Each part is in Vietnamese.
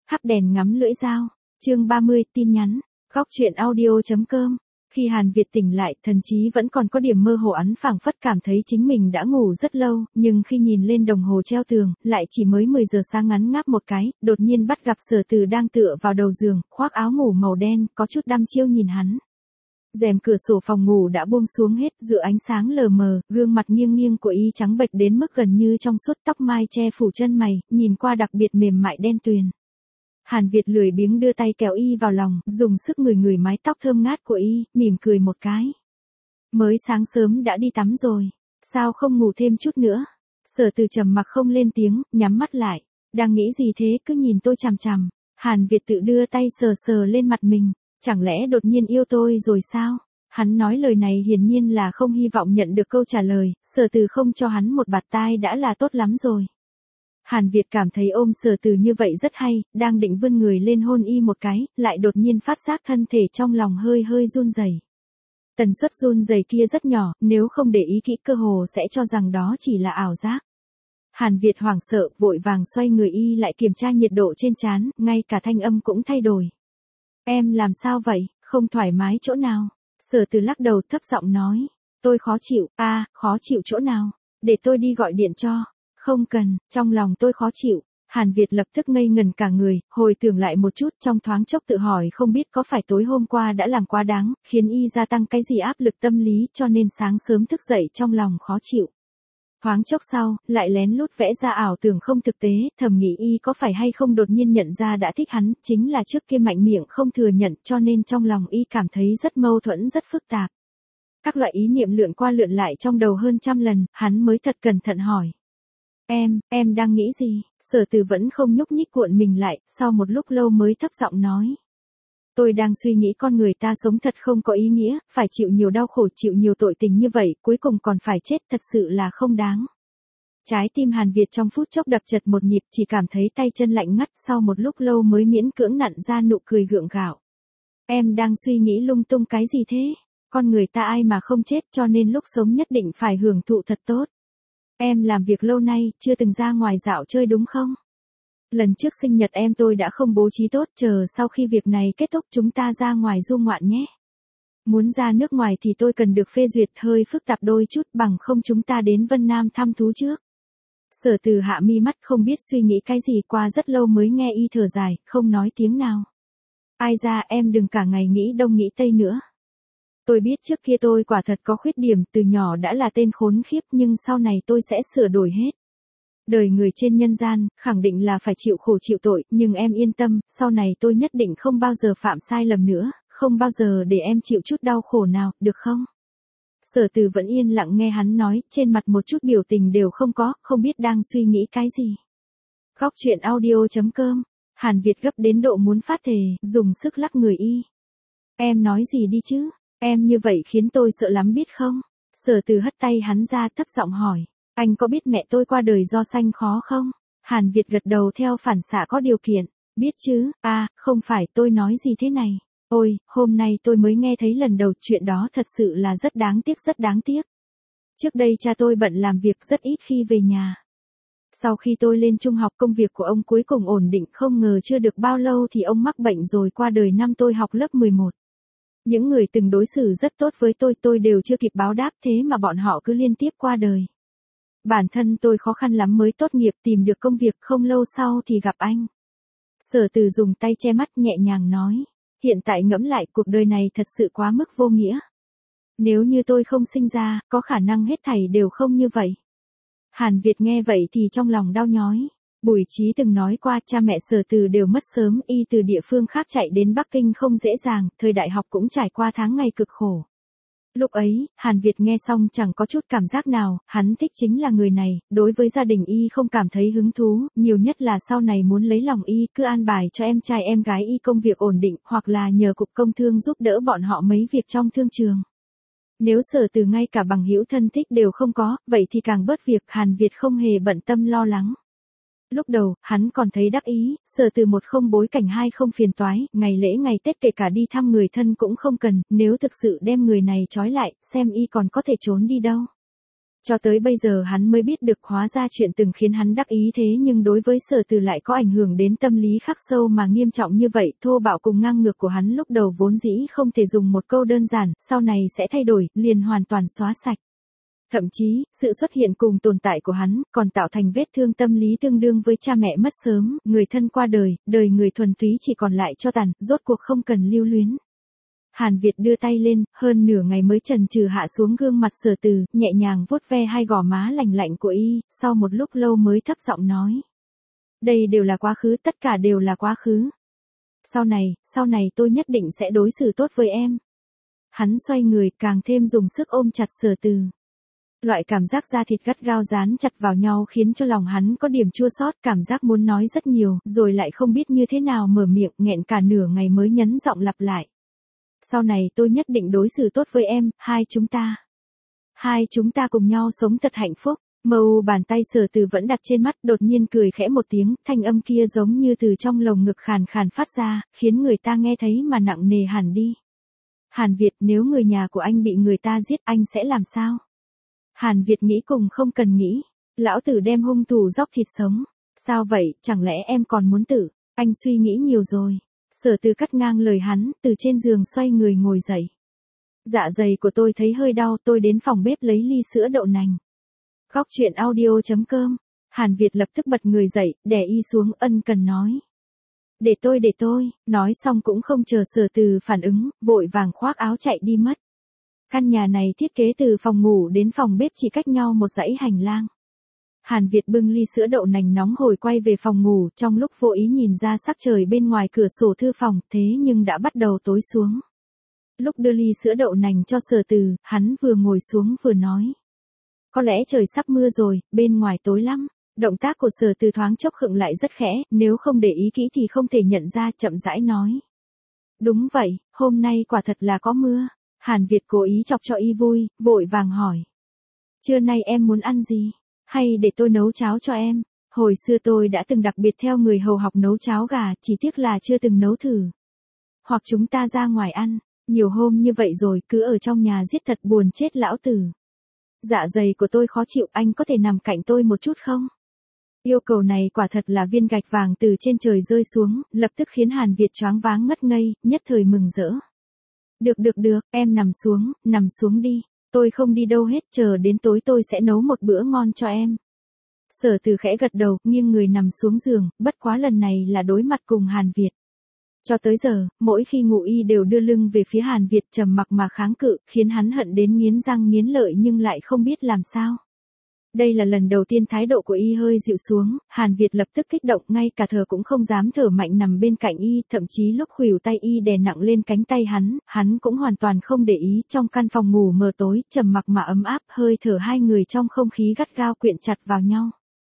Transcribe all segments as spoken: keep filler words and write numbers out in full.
Thắp đèn ngắm lưỡi dao. Chương ba mươi, tin nhắn. Góc truyện audio.com. Khi Hàn Việt tỉnh lại, thần trí vẫn còn có điểm mơ hồ, hắn phảng phất cảm thấy chính mình đã ngủ rất lâu, nhưng khi nhìn lên đồng hồ treo tường, lại chỉ mới mười giờ sáng, ngắn ngáp một cái, đột nhiên bắt gặp Sở Từ đang tựa vào đầu giường, khoác áo ngủ màu đen, có chút đăm chiêu nhìn hắn. Rèm cửa sổ phòng ngủ đã buông xuống hết, giữa ánh sáng lờ mờ, gương mặt nghiêng nghiêng của y trắng bệch đến mức gần như trong suốt, tóc mai che phủ chân mày, nhìn qua đặc biệt mềm mại đen tuyền. Hàn Việt lười biếng đưa tay kéo y vào lòng, dùng sức ngửi ngửi mái tóc thơm ngát của y, mỉm cười một cái. Mới sáng sớm đã đi tắm rồi, sao không ngủ thêm chút nữa? Sở Từ trầm mặc không lên tiếng, nhắm mắt lại. Đang nghĩ gì thế, cứ nhìn tôi chằm chằm. Hàn Việt tự đưa tay sờ sờ lên mặt mình, chẳng lẽ đột nhiên yêu tôi rồi sao? Hắn nói lời này hiển nhiên là không hy vọng nhận được câu trả lời, Sở Từ không cho hắn một bạt tai đã là tốt lắm rồi. Hàn Việt cảm thấy ôm Sở Từ như vậy rất hay, đang định vươn người lên hôn y một cái, lại đột nhiên phát giác thân thể trong lòng hơi hơi run rẩy. Tần suất run rẩy kia rất nhỏ, nếu không để ý kỹ cơ hồ sẽ cho rằng đó chỉ là ảo giác. Hàn Việt hoảng sợ, vội vàng xoay người y lại kiểm tra nhiệt độ trên trán, ngay cả thanh âm cũng thay đổi. Em làm sao vậy, không thoải mái chỗ nào? Sở Từ lắc đầu thấp giọng nói. Tôi khó chịu, a à, khó chịu chỗ nào? Để tôi đi gọi điện cho. Không cần, trong lòng tôi khó chịu. Hàn Việt lập tức ngây ngần cả người, hồi tưởng lại một chút, trong thoáng chốc tự hỏi không biết có phải tối hôm qua đã làm quá đáng, khiến y gia tăng cái gì áp lực tâm lý cho nên sáng sớm thức dậy trong lòng khó chịu. Thoáng chốc sau, lại lén lút vẽ ra ảo tưởng không thực tế, thầm nghĩ y có phải hay không đột nhiên nhận ra đã thích hắn, chính là trước kia mạnh miệng không thừa nhận, cho nên trong lòng y cảm thấy rất mâu thuẫn, rất phức tạp. Các loại ý niệm lượn qua lượn lại trong đầu hơn trăm lần, hắn mới thật cẩn thận hỏi. Em, em đang nghĩ gì? Sở Từ vẫn không nhúc nhích, cuộn mình lại, sau một lúc lâu mới thấp giọng nói. Tôi đang suy nghĩ con người ta sống thật không có ý nghĩa, phải chịu nhiều đau khổ, chịu nhiều tội tình như vậy, cuối cùng còn phải chết, thật sự là không đáng. Trái tim Hàn Việt trong phút chốc đập chật một nhịp, chỉ cảm thấy tay chân lạnh ngắt, sau một lúc lâu mới miễn cưỡng nặn ra nụ cười gượng gạo. Em đang suy nghĩ lung tung cái gì thế? Con người ta ai mà không chết, cho nên lúc sống nhất định phải hưởng thụ thật tốt. Em làm việc lâu nay, chưa từng ra ngoài dạo chơi đúng không? Lần trước sinh nhật em tôi đã không bố trí tốt, chờ sau khi việc này kết thúc chúng ta ra ngoài du ngoạn nhé. Muốn ra nước ngoài thì tôi cần được phê duyệt, hơi phức tạp đôi chút, bằng không chúng ta đến Vân Nam thăm thú trước. Sở Từ hạ mi mắt không biết suy nghĩ cái gì, qua rất lâu mới nghe y thở dài, không nói tiếng nào. Ai ra, em đừng cả ngày nghĩ đông nghĩ tây nữa. Tôi biết trước kia tôi quả thật có khuyết điểm, từ nhỏ đã là tên khốn khiếp, nhưng sau này tôi sẽ sửa đổi hết. Đời người trên nhân gian, khẳng định là phải chịu khổ chịu tội, nhưng em yên tâm, sau này tôi nhất định không bao giờ phạm sai lầm nữa, không bao giờ để em chịu chút đau khổ nào, được không? Sở Từ vẫn yên lặng nghe hắn nói, trên mặt một chút biểu tình đều không có, không biết đang suy nghĩ cái gì. Góc truyện audio.com. Hàn Việt gấp đến độ muốn phát thề, dùng sức lắc người y. Em nói gì đi chứ? Em như vậy khiến tôi sợ lắm biết không? Sở Từ hất tay hắn ra, thấp giọng hỏi. Anh có biết mẹ tôi qua đời do sanh khó không? Hàn Việt gật đầu theo phản xạ có điều kiện. Biết chứ, à, không phải, tôi nói gì thế này. Ôi, hôm nay tôi mới nghe thấy lần đầu, chuyện đó thật sự là rất đáng tiếc, rất đáng tiếc. Trước đây cha tôi bận làm việc rất ít khi về nhà. Sau khi tôi lên trung học, công việc của ông cuối cùng ổn định, không ngờ chưa được bao lâu thì ông mắc bệnh rồi qua đời năm tôi học lớp mười một. Những người từng đối xử rất tốt với tôi, tôi đều chưa kịp báo đáp, thế mà bọn họ cứ liên tiếp qua đời. Bản thân tôi khó khăn lắm mới tốt nghiệp, tìm được công việc, không lâu sau thì gặp anh. Sở Từ dùng tay che mắt nhẹ nhàng nói. Hiện tại ngẫm lại, cuộc đời này thật sự quá mức vô nghĩa. Nếu như tôi không sinh ra, có khả năng hết thảy đều không như vậy. Hàn Việt nghe vậy thì trong lòng đau nhói. Bùi Chí từng nói qua, cha mẹ Sở Từ đều mất sớm, y từ địa phương khác chạy đến Bắc Kinh không dễ dàng, thời đại học cũng trải qua tháng ngày cực khổ. Lúc ấy, Hàn Việt nghe xong chẳng có chút cảm giác nào, hắn thích chính là người này, đối với gia đình y không cảm thấy hứng thú, nhiều nhất là sau này muốn lấy lòng y, cứ an bài cho em trai em gái y công việc ổn định, hoặc là nhờ cục công thương giúp đỡ bọn họ mấy việc trong thương trường. Nếu Sở Từ ngay cả bằng hữu thân thích đều không có, vậy thì càng bớt việc, Hàn Việt không hề bận tâm lo lắng. Lúc đầu, hắn còn thấy đắc ý, Sở Từ một không bối cảnh, hai không phiền toái, ngày lễ ngày Tết kể cả đi thăm người thân cũng không cần, nếu thực sự đem người này trói lại, xem y còn có thể trốn đi đâu. Cho tới bây giờ hắn mới biết được hóa ra chuyện từng khiến hắn đắc ý thế nhưng đối với Sở Từ lại có ảnh hưởng đến tâm lý khắc sâu mà nghiêm trọng như vậy, thô bạo cùng ngang ngược của hắn lúc đầu vốn dĩ không thể dùng một câu đơn giản, sau này sẽ thay đổi, liền hoàn toàn xóa sạch. Thậm chí, sự xuất hiện cùng tồn tại của hắn, còn tạo thành vết thương tâm lý tương đương với cha mẹ mất sớm, người thân qua đời, đời người thuần túy chỉ còn lại cho tàn, rốt cuộc không cần lưu luyến. Hàn Việt đưa tay lên, hơn nửa ngày mới chần chừ hạ xuống gương mặt Sở Từ, nhẹ nhàng vuốt ve hai gò má lành lạnh của y, sau một lúc lâu mới thấp giọng nói. Đây đều là quá khứ, tất cả đều là quá khứ. Sau này, sau này tôi nhất định sẽ đối xử tốt với em. Hắn xoay người, càng thêm dùng sức ôm chặt Sở Từ. Loại cảm giác da thịt gắt gao dán chặt vào nhau khiến cho lòng hắn có điểm chua xót, cảm giác muốn nói rất nhiều, rồi lại không biết như thế nào mở miệng, nghẹn cả nửa ngày mới nhấn giọng lặp lại. Sau này tôi nhất định đối xử tốt với em, hai chúng ta. Hai chúng ta cùng nhau sống thật hạnh phúc. Mờ u bàn tay Sở Từ vẫn đặt trên mắt, đột nhiên cười khẽ một tiếng, thanh âm kia giống như từ trong lồng ngực khàn khàn phát ra, khiến người ta nghe thấy mà nặng nề hẳn đi. Hàn Việt, nếu người nhà của anh bị người ta giết anh sẽ làm sao? Hàn Việt nghĩ cùng không cần nghĩ. Lão tử đem hung thủ dóc thịt sống. Sao vậy, chẳng lẽ em còn muốn tử? Anh suy nghĩ nhiều rồi. Sở Từ cắt ngang lời hắn, từ trên giường xoay người ngồi dậy. Dạ dày của tôi thấy hơi đau, tôi đến phòng bếp lấy ly sữa đậu nành. Góc chuyện audio chấm com. Hàn Việt lập tức bật người dậy, đè y xuống, ân cần nói. Để tôi để tôi, nói xong cũng không chờ Sở Từ phản ứng, vội vàng khoác áo chạy đi mất. Căn nhà này thiết kế từ phòng ngủ đến phòng bếp chỉ cách nhau một dãy hành lang. Hàn Việt bưng ly sữa đậu nành nóng hổi quay về phòng ngủ, trong lúc vô ý nhìn ra sắc trời bên ngoài cửa sổ thư phòng, thế nhưng đã bắt đầu tối xuống. Lúc đưa ly sữa đậu nành cho Sở Từ, hắn vừa ngồi xuống vừa nói. Có lẽ trời sắp mưa rồi, bên ngoài tối lắm. Động tác của Sở Từ thoáng chốc khựng lại rất khẽ, nếu không để ý kỹ thì không thể nhận ra, chậm rãi nói. Đúng vậy, hôm nay quả thật là có mưa. Hàn Việt cố ý chọc cho y vui, vội vàng hỏi. Trưa nay em muốn ăn gì? Hay để tôi nấu cháo cho em? Hồi xưa tôi đã từng đặc biệt theo người hầu học nấu cháo gà, chỉ tiếc là chưa từng nấu thử. Hoặc chúng ta ra ngoài ăn, nhiều hôm như vậy rồi, cứ ở trong nhà giết thật buồn chết lão tử. Dạ dày của tôi khó chịu, anh có thể nằm cạnh tôi một chút không? Yêu cầu này quả thật là viên gạch vàng từ trên trời rơi xuống, lập tức khiến Hàn Việt choáng váng ngất ngây, nhất thời mừng rỡ. Được được được, em nằm xuống, nằm xuống đi. Tôi không đi đâu hết, chờ đến tối tôi sẽ nấu một bữa ngon cho em. Sở Từ khẽ gật đầu, nghiêng người nằm xuống giường, bất quá lần này là đối mặt cùng Hàn Việt. Cho tới giờ, mỗi khi ngủ y đều đưa lưng về phía Hàn Việt trầm mặc mà kháng cự, khiến hắn hận đến nghiến răng nghiến lợi nhưng lại không biết làm sao. Đây là lần đầu tiên thái độ của y hơi dịu xuống, Hàn Việt lập tức kích động, ngay cả thở cũng không dám thở mạnh nằm bên cạnh y, thậm chí lúc khuỷu tay y đè nặng lên cánh tay hắn, hắn cũng hoàn toàn không để ý. Trong căn phòng ngủ mờ tối, trầm mặc mà ấm áp, hơi thở hai người trong không khí gắt gao quyện chặt vào nhau.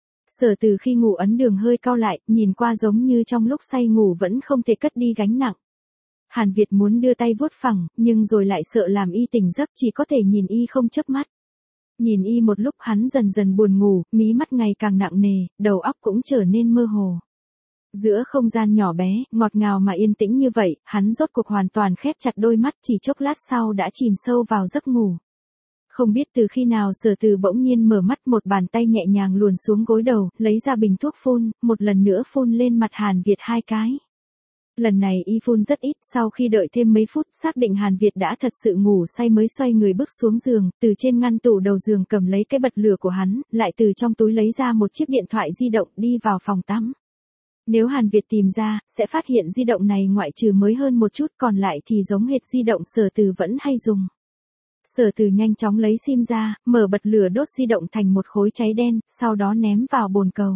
Sở Từ khi ngủ ấn đường hơi cau lại, nhìn qua giống như trong lúc say ngủ vẫn không thể cất đi gánh nặng. Hàn Việt muốn đưa tay vuốt phẳng, nhưng rồi lại sợ làm y tỉnh giấc, chỉ có thể nhìn y không chớp mắt. Nhìn y một lúc hắn dần dần buồn ngủ, mí mắt ngày càng nặng nề, đầu óc cũng trở nên mơ hồ. Giữa không gian nhỏ bé, ngọt ngào mà yên tĩnh như vậy, hắn rốt cuộc hoàn toàn khép chặt đôi mắt, chỉ chốc lát sau đã chìm sâu vào giấc ngủ. Không biết từ khi nào Sở Từ bỗng nhiên mở mắt, một bàn tay nhẹ nhàng luồn xuống gối đầu, lấy ra bình thuốc phun, một lần nữa phun lên mặt Hàn Việt hai cái. Lần này y phun rất ít, sau khi đợi thêm mấy phút, xác định Hàn Việt đã thật sự ngủ say mới xoay người bước xuống giường, từ trên ngăn tủ đầu giường cầm lấy cái bật lửa của hắn, lại từ trong túi lấy ra một chiếc điện thoại di động, đi vào phòng tắm. Nếu Hàn Việt tìm ra, sẽ phát hiện di động này ngoại trừ mới hơn một chút, còn lại thì giống hệt di động Sở Từ vẫn hay dùng. Sở Từ nhanh chóng lấy sim ra, mở bật lửa đốt di động thành một khối cháy đen, sau đó ném vào bồn cầu.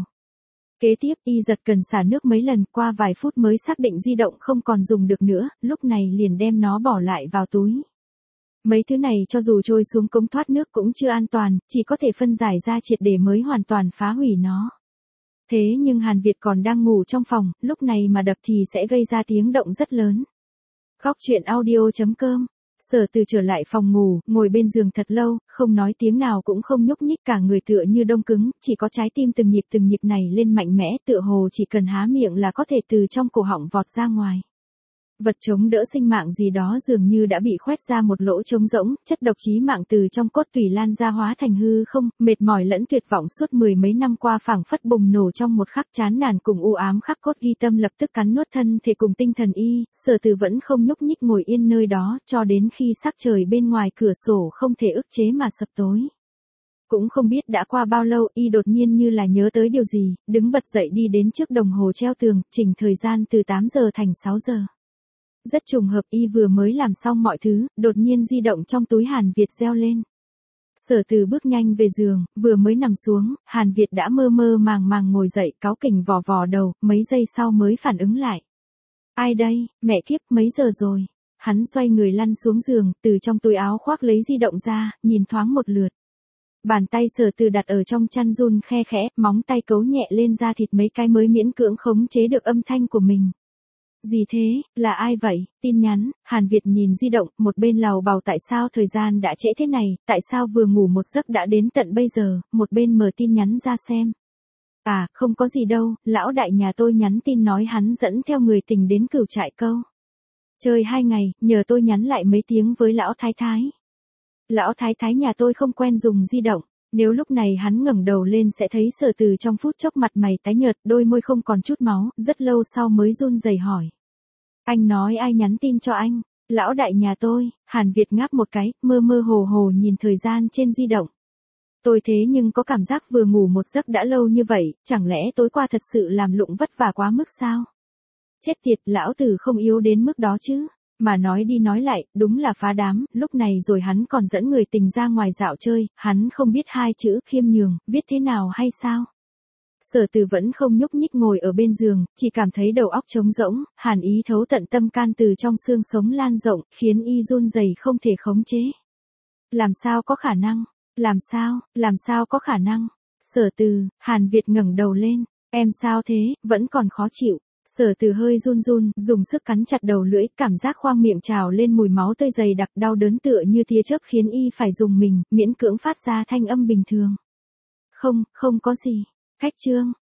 Kế tiếp y giật cần xả nước mấy lần, qua vài phút mới xác định di động không còn dùng được nữa, lúc này liền đem nó bỏ lại vào túi. Mấy thứ này cho dù trôi xuống cống thoát nước cũng chưa an toàn, chỉ có thể phân giải ra triệt để mới hoàn toàn phá hủy nó. Thế nhưng Hàn Việt còn đang ngủ trong phòng, lúc này mà đập thì sẽ gây ra tiếng động rất lớn. Góc chuyện audio chấm com. Sở Từ trở lại phòng ngủ, ngồi bên giường thật lâu, không nói tiếng nào cũng không nhúc nhích, cả người tựa như đông cứng, chỉ có trái tim từng nhịp từng nhịp này lên mạnh mẽ, tựa hồ chỉ cần há miệng là có thể từ trong cổ họng vọt ra ngoài. vật chống đỡ sinh mạng gì đó dường như đã bị khoét ra một lỗ trống rỗng, chất độc chí mạng từ trong cốt tủy lan ra hóa thành hư không, mệt mỏi lẫn tuyệt vọng suốt mười mấy năm qua phảng phất bùng nổ trong một khắc, chán nản cùng u ám khắc cốt ghi tâm lập tức cắn nuốt thân thể cùng tinh thần y, Sở Từ vẫn không nhúc nhích ngồi yên nơi đó, cho đến khi sắc trời bên ngoài cửa sổ không thể ức chế mà sập tối. Cũng không biết đã qua bao lâu, y đột nhiên như là nhớ tới điều gì, đứng bật dậy đi đến trước đồng hồ treo tường, chỉnh thời gian từ tám giờ thành sáu giờ. Rất trùng hợp, y vừa mới làm xong mọi thứ, đột nhiên di động trong túi Hàn Việt reo lên. Sở Từ bước nhanh về giường, vừa mới nằm xuống, Hàn Việt đã mơ mơ màng màng ngồi dậy, cáu kỉnh vò vò đầu, mấy giây sau mới phản ứng lại. Ai đây, mẹ kiếp, mấy giờ rồi? Hắn xoay người lăn xuống giường, từ trong túi áo khoác lấy di động ra, nhìn thoáng một lượt. Bàn tay Sở Từ đặt ở trong chăn run khe khẽ, móng tay cấu nhẹ lên da thịt mấy cái mới miễn cưỡng khống chế được âm thanh của mình. Gì thế, là ai vậy? Tin nhắn. Hàn Việt nhìn di động, một bên lầu bầu tại sao thời gian đã trễ thế này, tại sao vừa ngủ một giấc đã đến tận bây giờ, một bên mở tin nhắn ra xem. À, không có gì đâu, lão đại nhà tôi nhắn tin nói hắn dẫn theo người tình đến Cửu Trại Câu. Chơi hai ngày, nhờ tôi nhắn lại mấy tiếng với lão thái thái. Lão thái thái nhà tôi không quen dùng di động. Nếu lúc này hắn ngẩng đầu lên sẽ thấy Sở Từ trong phút chốc mặt mày tái nhợt, đôi môi không còn chút máu, rất lâu sau mới run rẩy hỏi. Anh nói ai nhắn tin cho anh? Lão đại nhà tôi. Hàn Việt ngáp một cái, mơ mơ hồ hồ nhìn thời gian trên di động. Tôi thế nhưng có cảm giác vừa ngủ một giấc đã lâu như vậy, chẳng lẽ tối qua thật sự làm lụng vất vả quá mức sao? Chết tiệt, lão tử không yếu đến mức đó chứ. Mà nói đi nói lại, đúng là phá đám, lúc này rồi hắn còn dẫn người tình ra ngoài dạo chơi, hắn không biết hai chữ khiêm nhường, viết thế nào hay sao? Sở Từ vẫn không nhúc nhích ngồi ở bên giường, chỉ cảm thấy đầu óc trống rỗng, hàn ý thấu tận tâm can từ trong xương sống lan rộng, khiến y run rẩy không thể khống chế. Làm sao có khả năng? Làm sao, làm sao có khả năng? Sở Từ, Hàn Việt ngẩng đầu lên, em sao thế, vẫn còn khó chịu. Sở Từ hơi run run, dùng sức cắn chặt đầu lưỡi, cảm giác khoang miệng trào lên mùi máu tươi dày đặc, đau đớn tựa như tia chớp khiến y phải dùng mình, miễn cưỡng phát ra thanh âm bình thường. Không, không có gì. Khách trương,